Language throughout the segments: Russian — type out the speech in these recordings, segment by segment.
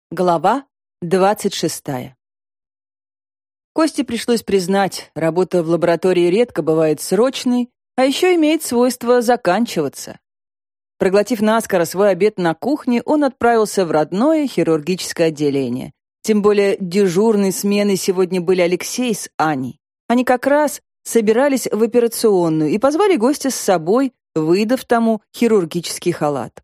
Глава 26. Косте пришлось признать, работа в лаборатории редко бывает срочной, а еще имеет свойство заканчиваться. Проглотив наскоро свой обед на кухне, он отправился в родное хирургическое отделение. Тем более дежурной сменой сегодня были Алексей с Аней. Они как раз собирались в операционную и позвали гостя с собой, выдав тому хирургический халат.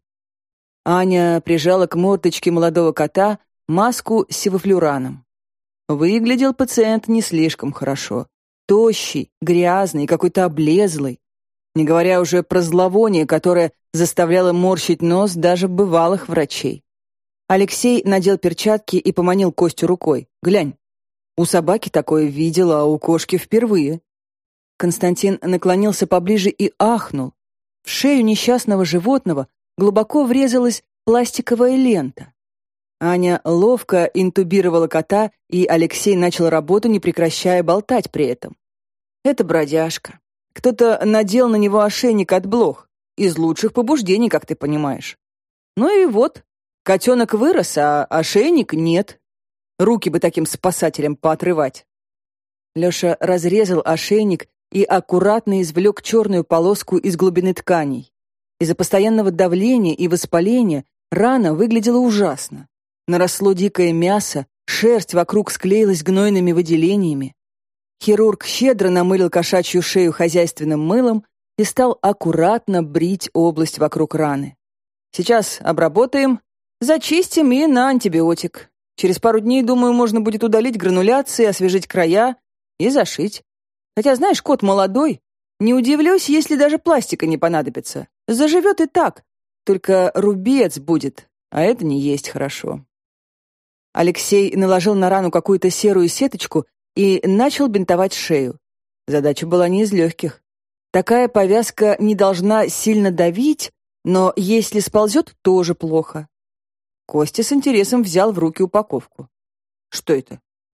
Аня прижала к мордочке молодого кота маску с севофлюраном. Выглядел пациент не слишком хорошо. Тощий, грязный, какой-то облезлый. Не говоря уже про зловоние, которое заставляло морщить нос даже бывалых врачей. Алексей надел перчатки и поманил Костю рукой. «Глянь, у собаки такое видела, а у кошки впервые». Константин наклонился поближе и ахнул. В шею несчастного животного глубоко врезалась пластиковая лента. Аня ловко интубировала кота, и Алексей начал работу, не прекращая болтать при этом. Это бродяжка. Кто-то надел на него ошейник от блох. Из лучших побуждений, как ты понимаешь. Ну и вот, котенок вырос, а ошейник нет. Руки бы таким спасателям поотрывать. Леша разрезал ошейник и аккуратно извлек черную полоску из глубины тканей. Из-за постоянного давления и воспаления рана выглядела ужасно. Наросло дикое мясо, шерсть вокруг склеилась гнойными выделениями. Хирург щедро намылил кошачью шею хозяйственным мылом и стал аккуратно брить область вокруг раны. Сейчас обработаем, зачистим и на антибиотик. Через пару дней, думаю, можно будет удалить грануляции, освежить края и зашить. Хотя, знаешь, кот молодой. Не удивлюсь, если даже пластика не понадобится. Заживет и так. Только рубец будет, а это не есть хорошо. Алексей наложил на рану какую-то серую сеточку и начал бинтовать шею. Задача была не из легких. Такая повязка не должна сильно давить, но если сползет, тоже плохо. Костя с интересом взял в руки упаковку. Что это?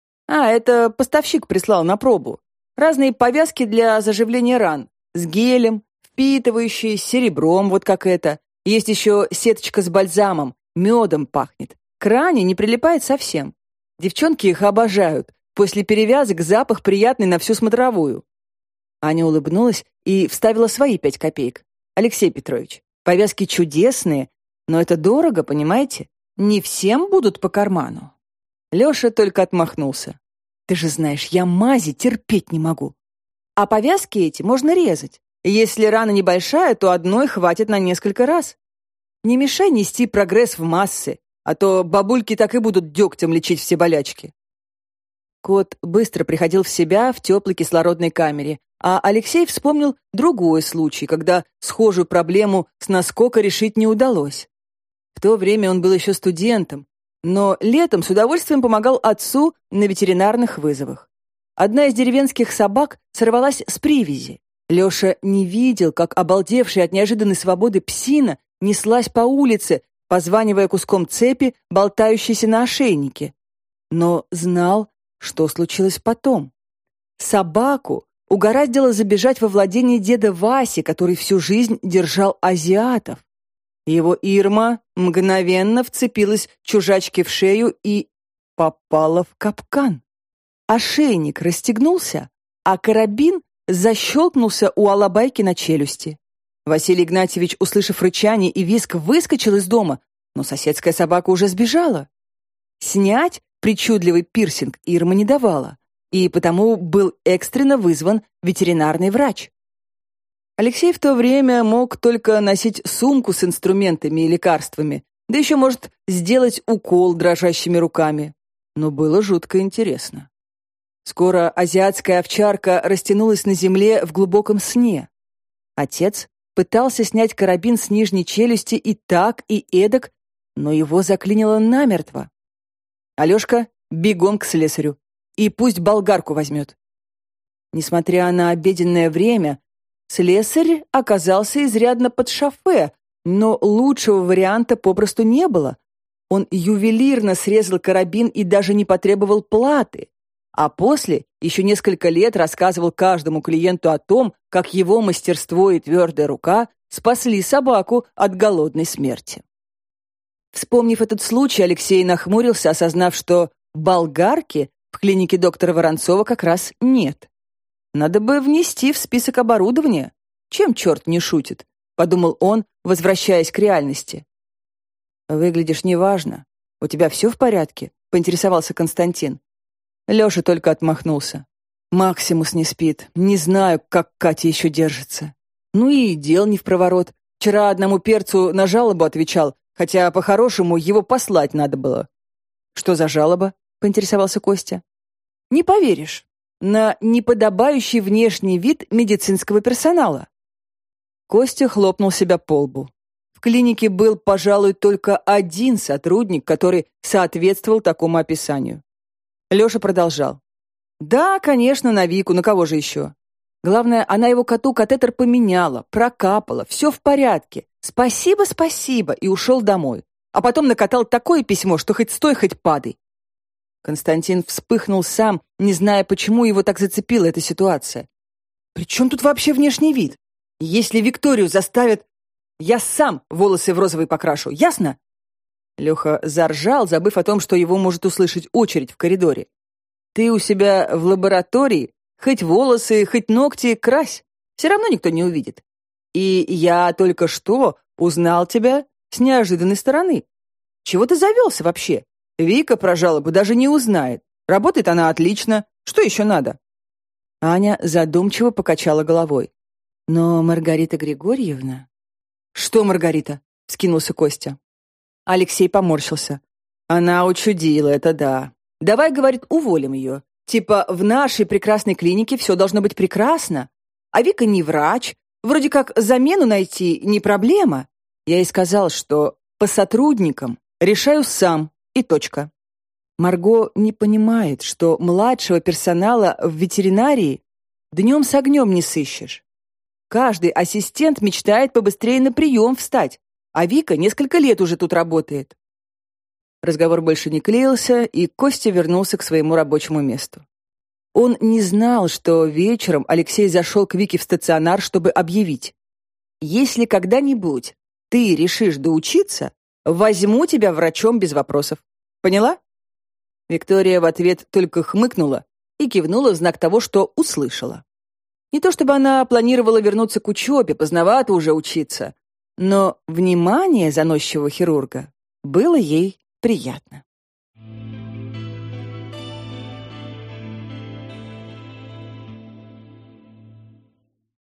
Это поставщик прислал на пробу. Разные повязки для заживления ран. С гелем, впитывающие, с серебром, вот как это. Есть еще сеточка с бальзамом, медом пахнет. К ране не прилипает совсем. Девчонки их обожают. После перевязок запах приятный на всю смотровую. Аня улыбнулась и вставила свои 5 копеек. Алексей Петрович, повязки чудесные, но это дорого, понимаете? Не всем будут по карману. Леша только отмахнулся. Ты же знаешь, я мази терпеть не могу. А повязки эти можно резать. Если рана небольшая, то одной хватит на несколько раз. Не мешай нести прогресс в массы, а то бабульки так и будут дегтем лечить все болячки. Кот быстро приходил в себя в теплой кислородной камере, а Алексей вспомнил другой случай, когда схожую проблему с наскока решить не удалось. В то время он был еще студентом, но летом с удовольствием помогал отцу на ветеринарных вызовах. Одна из деревенских собак сорвалась с привязи. Леша не видел, как обалдевшая от неожиданной свободы псина неслась по улице, позванивая куском цепи, болтающейся на ошейнике. Но знал, что случилось потом. Собаку угораздило забежать во владение деда Васи, который всю жизнь держал азиатов. Его Ирма мгновенно вцепилась чужачке в шею и попала в капкан. Ошейник расстегнулся, а карабин защелкнулся у алабайки на челюсти. Василий Игнатьевич, услышав рычание и визг, выскочил из дома, но соседская собака уже сбежала. Снять причудливый пирсинг Ирма не давала, и потому был экстренно вызван ветеринарный врач. Алексей в то время мог только носить сумку с инструментами и лекарствами, да еще, может, сделать укол дрожащими руками. Но было жутко интересно. Скоро азиатская овчарка растянулась на земле в глубоком сне. Отец пытался снять карабин с нижней челюсти и так, и эдак, но его заклинило намертво. Алешка, бегом к слесарю, и пусть болгарку возьмет. Несмотря на обеденное время, слесарь оказался изрядно под шофе, но лучшего варианта попросту не было. Он ювелирно срезал карабин и даже не потребовал платы, а после еще несколько лет рассказывал каждому клиенту о том, как его мастерство и твердая рука спасли собаку от голодной смерти. Вспомнив этот случай, Алексей нахмурился, осознав, что болгарки в клинике доктора Воронцова как раз нет. Надо бы внести в список оборудования. Чем черт не шутит? Подумал он, возвращаясь к реальности. «Выглядишь неважно. У тебя все в порядке?» — поинтересовался Константин. Леша только отмахнулся. «Максимус не спит. Не знаю, как Катя еще держится. Ну и дел не впроворот. Вчера одному перцу на жалобу отвечал, хотя по-хорошему его послать надо было». «Что за жалоба?» — поинтересовался Костя. «Не поверишь. На неподобающий внешний вид медицинского персонала». Костя хлопнул себя по лбу. В клинике был, пожалуй, только один сотрудник, который соответствовал такому описанию. Леша продолжал. «Да, конечно, на Вику, на кого же еще? Главное, она его коту катетер поменяла, прокапала, все в порядке. Спасибо, спасибо», и ушел домой. А потом накатал такое письмо, что хоть стой, хоть падай. Константин вспыхнул сам, не зная, почему его так зацепила эта ситуация. «При чем тут вообще внешний вид? Если Викторию заставят, я сам волосы в розовый покрашу, ясно?» Леха заржал, забыв о том, что его может услышать очередь в коридоре. «Ты у себя в лаборатории хоть волосы, хоть ногти крась, все равно никто не увидит. И я только что узнал тебя с неожиданной стороны. Чего ты завелся вообще? Вика про жалобу даже не узнает. Работает она отлично. Что еще надо?» Аня задумчиво покачала головой. «Но Маргарита Григорьевна...» «Что Маргарита?» — вскинулся Костя. Алексей поморщился. «Она учудила, это да. Давай, — говорит, — уволим ее. Типа, в нашей прекрасной клинике все должно быть прекрасно. А Вика не врач. Вроде как замену найти не проблема. Я ей сказал, что по сотрудникам решаю сам, и точка». Марго не понимает, что младшего персонала в ветеринарии днем с огнем не сыщешь. Каждый ассистент мечтает побыстрее на прием встать, а Вика несколько лет уже тут работает. Разговор больше не клеился, и Костя вернулся к своему рабочему месту. Он не знал, что вечером Алексей зашел к Вике в стационар, чтобы объявить: «Если когда-нибудь ты решишь доучиться, возьму тебя врачом без вопросов. Поняла?» Виктория в ответ только хмыкнула и кивнула в знак того, что услышала. Не то чтобы она планировала вернуться к учебе, поздновато уже учиться, но внимание заносчивого хирурга было ей приятно.